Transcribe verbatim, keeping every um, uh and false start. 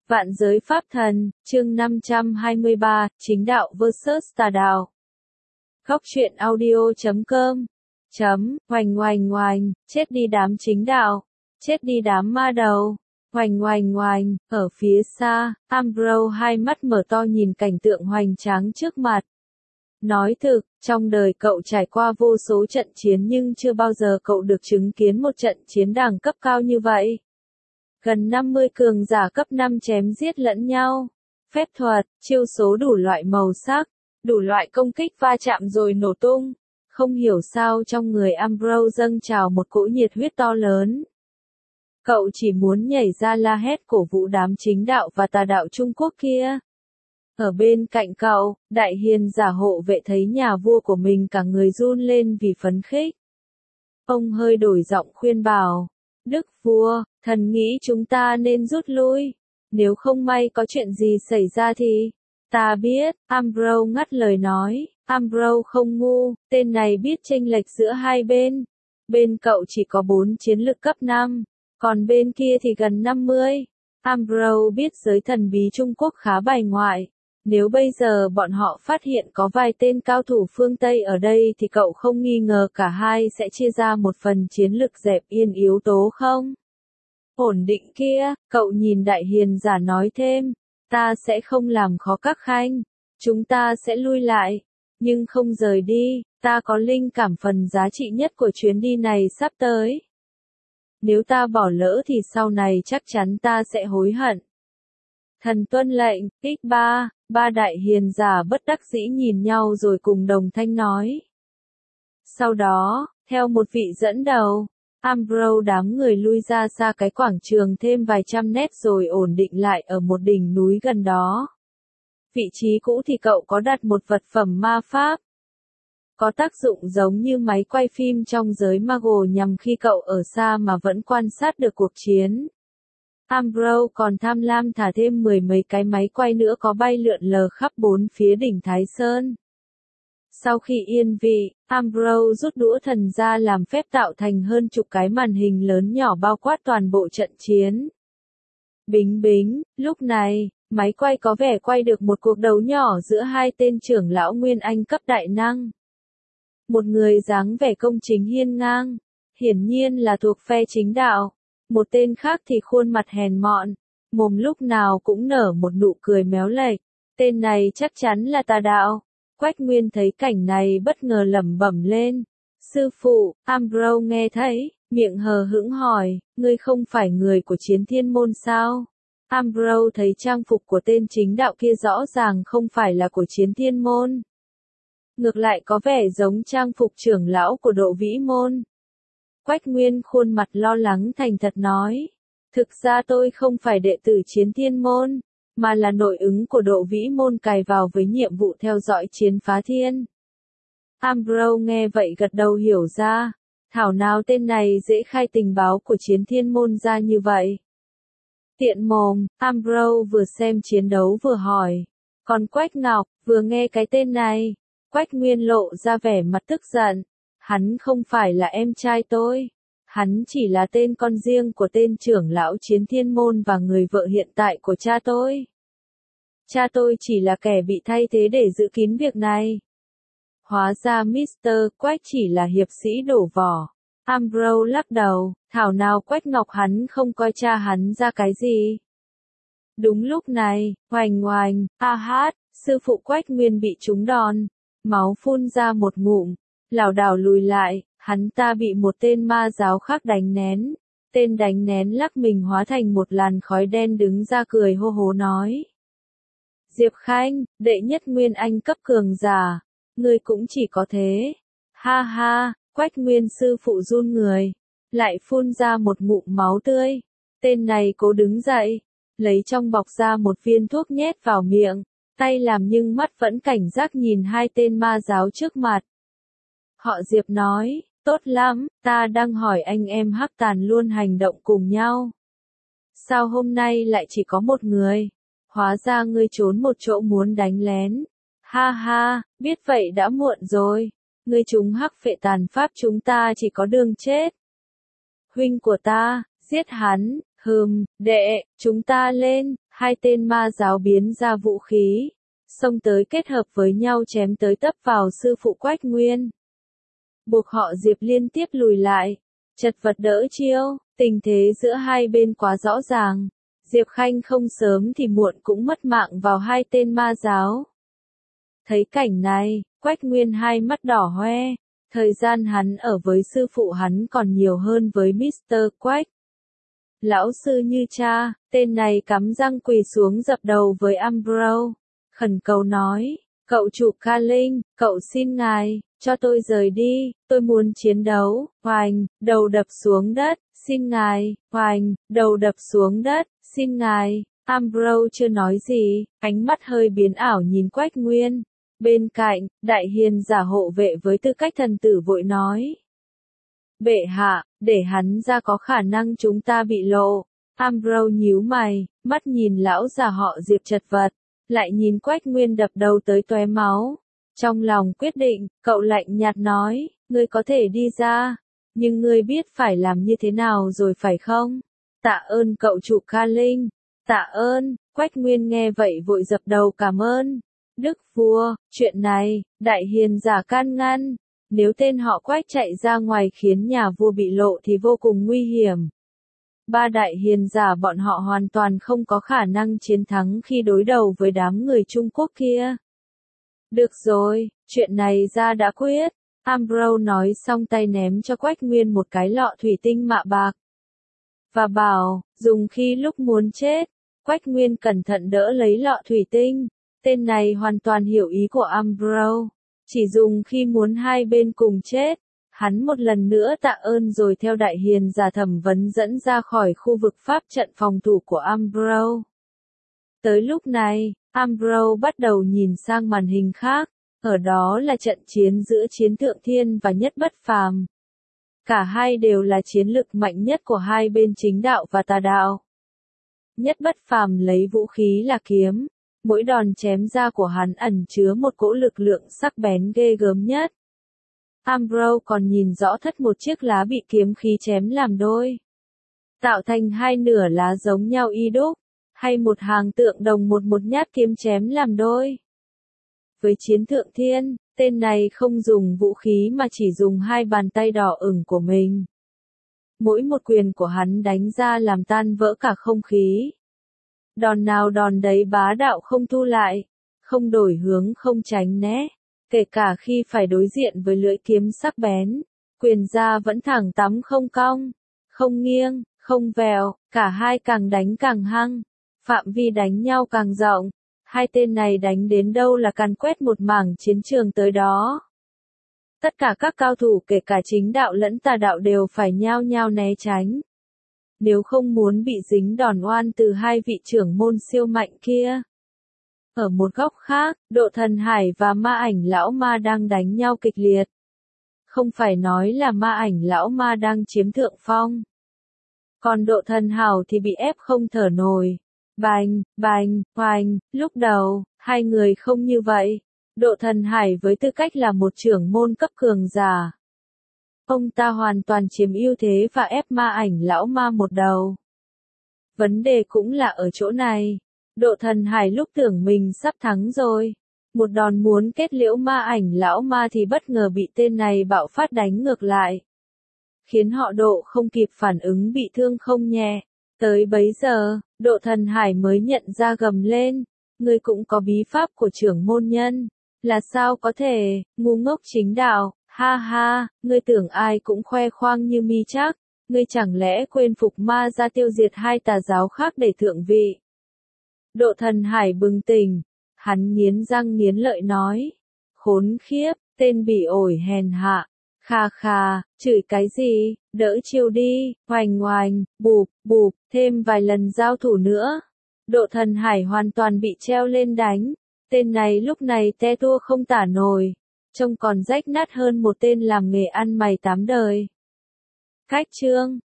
Vạn giới pháp thần, chương năm trăm hai mươi ba, chính đạo versus tà đạo. Góc truyện audio chấm com. Chấm, oành oành oành, chết đi đám chính đạo, chết đi đám ma đầu. Oành oành oành, ở phía xa, Ambrose hai mắt mở to nhìn cảnh tượng hoành tráng trước mặt. Nói thực, trong đời cậu trải qua vô số trận chiến nhưng chưa bao giờ cậu được chứng kiến một trận chiến đẳng cấp cao như vậy. Gần năm mươi cường giả cấp năm chém giết lẫn nhau. Phép thuật, chiêu số đủ loại màu sắc, đủ loại công kích va chạm rồi nổ tung. Không hiểu sao trong người Ambrose dâng trào một cỗ nhiệt huyết to lớn. Cậu chỉ muốn nhảy ra la hét cổ vũ đám chính đạo và tà đạo Trung Quốc kia. Ở bên cạnh cậu, đại hiền giả hộ vệ thấy nhà vua của mình cả người run lên vì phấn khích. Ông hơi đổi giọng khuyên bảo. Đức vua, thần nghĩ chúng ta nên rút lui. Nếu không may có chuyện gì xảy ra thì... Ta biết, Ambrose ngắt lời nói. Ambrose không ngu, tên này biết chênh lệch giữa hai bên. Bên cậu chỉ có bốn chiến lực cấp năm, còn bên kia thì gần năm mươi. Ambrose biết giới thần bí Trung Quốc khá bài ngoại. Nếu bây giờ bọn họ phát hiện có vài tên cao thủ phương Tây ở đây thì cậu không nghi ngờ cả hai sẽ chia ra một phần chiến lực dẹp yên yếu tố không? Ổn định kia, cậu nhìn đại hiền giả nói thêm, ta sẽ không làm khó các khanh, chúng ta sẽ lui lại, nhưng không rời đi, ta có linh cảm phần giá trị nhất của chuyến đi này sắp tới. Nếu ta bỏ lỡ thì sau này chắc chắn ta sẽ hối hận. Thần tuân lệnh, ích ba, ba đại hiền giả bất đắc dĩ nhìn nhau rồi cùng đồng thanh nói. Sau đó, theo một vị dẫn đầu, Ambrose đám người lui ra xa cái quảng trường thêm vài trăm mét rồi ổn định lại ở một đỉnh núi gần đó. Vị trí cũ thì cậu có đặt một vật phẩm ma pháp. Có tác dụng giống như máy quay phim trong giới Mago nhằm khi cậu ở xa mà vẫn quan sát được cuộc chiến. Ambrose còn tham lam thả thêm mười mấy cái máy quay nữa có bay lượn lờ khắp bốn phía đỉnh Thái Sơn. Sau khi yên vị, Ambrose rút đũa thần ra làm phép tạo thành hơn chục cái màn hình lớn nhỏ bao quát toàn bộ trận chiến. Bính bính, lúc này, máy quay có vẻ quay được một cuộc đấu nhỏ giữa hai tên trưởng lão Nguyên Anh cấp đại năng. Một người dáng vẻ công chính hiên ngang, hiển nhiên là thuộc phe chính đạo. Một tên khác thì khuôn mặt hèn mọn, mồm lúc nào cũng nở một nụ cười méo lệch. Tên này chắc chắn là tà đạo. Quách Nguyên thấy cảnh này bất ngờ lẩm bẩm lên. Sư phụ, Ambrose nghe thấy, miệng hờ hững hỏi, ngươi không phải người của Chiến Thiên Môn sao? Ambrose thấy trang phục của tên chính đạo kia rõ ràng không phải là của Chiến Thiên Môn. Ngược lại có vẻ giống trang phục trưởng lão của Độ Vĩ Môn. Quách Nguyên khuôn mặt lo lắng thành thật nói, thực ra tôi không phải đệ tử Chiến Thiên Môn, mà là nội ứng của Độ Vĩ Môn cài vào với nhiệm vụ theo dõi chiến phá thiên. Ambrose nghe vậy gật đầu hiểu ra, thảo nào tên này dễ khai tình báo của Chiến Thiên Môn ra như vậy. Tiện mồm, Ambrose vừa xem chiến đấu vừa hỏi, còn Quách Ngọc, vừa nghe cái tên này, Quách Nguyên lộ ra vẻ mặt tức giận. Hắn không phải là em trai tôi. Hắn chỉ là tên con riêng của tên trưởng lão Chiến Thiên Môn và người vợ hiện tại của cha tôi. Cha tôi chỉ là kẻ bị thay thế để giữ kín việc này. Hóa ra mít tơ Quách chỉ là hiệp sĩ đổ vỏ. Ambrose lắc đầu, thảo nào Quách Ngọc hắn không coi cha hắn ra cái gì. Đúng lúc này, oành oành, a hát, sư phụ Quách Nguyên bị trúng đòn. Máu phun ra một ngụm. Lảo đảo lùi lại, hắn ta bị một tên ma giáo khác đánh nén. Tên đánh nén lắc mình hóa thành một làn khói đen đứng ra cười hô hố nói. Diệp Khanh, đệ nhất Nguyên Anh cấp cường giả, ngươi cũng chỉ có thế. Ha ha, Quách Nguyên sư phụ run người, lại phun ra một ngụm máu tươi. Tên này cố đứng dậy, lấy trong bọc ra một viên thuốc nhét vào miệng, tay làm nhưng mắt vẫn cảnh giác nhìn hai tên ma giáo trước mặt. Họ Diệp nói, tốt lắm, ta đang hỏi anh em Hắc Tàn luôn hành động cùng nhau. Sao hôm nay lại chỉ có một người? Hóa ra ngươi trốn một chỗ muốn đánh lén. Ha ha, biết vậy đã muộn rồi. Ngươi chúng Hắc Phệ tàn pháp chúng ta chỉ có đường chết. Huynh của ta, giết hắn, hừm, đệ, chúng ta lên, hai tên ma giáo biến ra vũ khí, xông tới kết hợp với nhau chém tới tấp vào sư phụ Quách Nguyên. Buộc họ Diệp liên tiếp lùi lại, chật vật đỡ chiêu, tình thế giữa hai bên quá rõ ràng. Diệp Khanh không sớm thì muộn cũng mất mạng vào hai tên ma giáo. Thấy cảnh này, Quách Nguyên hai mắt đỏ hoe, thời gian hắn ở với sư phụ hắn còn nhiều hơn với mít tơ Quách. Lão sư như cha, tên này cắm răng quỳ xuống dập đầu với Ambrose, khẩn cầu nói, cậu chủ Ca Linh, cậu xin ngài, cho tôi rời đi, tôi muốn chiến đấu, hoành, đầu đập xuống đất, xin ngài, hoành, đầu đập xuống đất, xin ngài. Ambrose chưa nói gì, ánh mắt hơi biến ảo nhìn Quách Nguyên. Bên cạnh, đại hiền giả hộ vệ với tư cách thần tử vội nói. Bệ hạ, để hắn ra có khả năng chúng ta bị lộ. Ambrose nhíu mày, mắt nhìn lão già họ Diệp chật vật, lại nhìn Quách Nguyên đập đầu tới tóe máu. Trong lòng quyết định, cậu lạnh nhạt nói, ngươi có thể đi ra, nhưng ngươi biết phải làm như thế nào rồi phải không? Tạ ơn cậu chủ Ca Linh, tạ ơn. Quách Nguyên nghe vậy vội dập đầu cảm ơn. Đức vua, chuyện này, đại hiền giả can ngăn, nếu tên họ Quách chạy ra ngoài khiến nhà vua bị lộ thì vô cùng nguy hiểm. Ba đại hiền giả bọn họ hoàn toàn không có khả năng chiến thắng khi đối đầu với đám người Trung Quốc kia. Được rồi, chuyện này ra đã quyết. Ambrose nói xong tay ném cho Quách Nguyên một cái lọ thủy tinh mạ bạc. Và bảo, dùng khi lúc muốn chết. Quách Nguyên cẩn thận đỡ lấy lọ thủy tinh. Tên này hoàn toàn hiểu ý của Ambrose. Chỉ dùng khi muốn hai bên cùng chết. Hắn một lần nữa tạ ơn rồi theo đại hiền giả thẩm vấn dẫn ra khỏi khu vực pháp trận phòng thủ của Ambrose. Tới lúc này, Ambrose bắt đầu nhìn sang màn hình khác. Ở đó là trận chiến giữa Chiến Thượng Thiên và Nhất Bất Phàm. Cả hai đều là chiến lực mạnh nhất của hai bên chính đạo và tà đạo. Nhất Bất Phàm lấy vũ khí là kiếm. Mỗi đòn chém ra của hắn ẩn chứa một cỗ lực lượng sắc bén ghê gớm nhất. Ambrose còn nhìn rõ thất một chiếc lá bị kiếm khí chém làm đôi. Tạo thành hai nửa lá giống nhau y đúc, hay một hàng tượng đồng một một nhát kiếm chém làm đôi. Với Chiến Thượng Thiên, tên này không dùng vũ khí mà chỉ dùng hai bàn tay đỏ ửng của mình. Mỗi một quyền của hắn đánh ra làm tan vỡ cả không khí. Đòn nào đòn đấy bá đạo không thu lại, không đổi hướng không tránh né, kể cả khi phải đối diện với lưỡi kiếm sắc bén, quyền ra vẫn thẳng tắp không cong, không nghiêng, không vèo, cả hai càng đánh càng hăng, phạm vi đánh nhau càng rộng, hai tên này đánh đến đâu là càn quét một mảng chiến trường tới đó. Tất cả các cao thủ kể cả chính đạo lẫn tà đạo đều phải nhao nhao né tránh. Nếu không muốn bị dính đòn oan từ hai vị trưởng môn siêu mạnh kia. Ở một góc khác, Độ Thần Hải và Ma Ảnh Lão Ma đang đánh nhau kịch liệt. Không phải nói là Ma Ảnh Lão Ma đang chiếm thượng phong. Còn Độ Thần Hảo thì bị ép không thở nổi. Bành, bành, hoành, lúc đầu, hai người không như vậy. Độ Thần Hải với tư cách là một trưởng môn cấp cường giả. Ông ta hoàn toàn chiếm ưu thế và ép Ma Ảnh Lão Ma một đầu. Vấn đề cũng là ở chỗ này. Độ Thần Hải lúc tưởng mình sắp thắng rồi. Một đòn muốn kết liễu Ma Ảnh Lão Ma thì bất ngờ bị tên này bạo phát đánh ngược lại. Khiến họ Độ không kịp phản ứng bị thương không nhẹ. Tới bấy giờ, Độ Thần Hải mới nhận ra gầm lên. Ngươi cũng có bí pháp của trưởng môn nhân. Là sao có thể, ngu ngốc chính đạo. Ha ha, ngươi tưởng ai cũng khoe khoang như mi chắc, ngươi chẳng lẽ quên phục ma ra tiêu diệt hai tà giáo khác để thượng vị. Độ Thần Hải bừng tỉnh, hắn nghiến răng nghiến lợi nói, khốn khiếp, tên bỉ ổi hèn hạ, kha kha, chửi cái gì, đỡ chiêu đi, hoành hoành, bụp, bụp, thêm vài lần giao thủ nữa. Độ Thần Hải hoàn toàn bị treo lên đánh, tên này lúc này te tua không tả nổi. Trông còn rách nát hơn một tên làm nghề ăn mày tám đời. Cách chương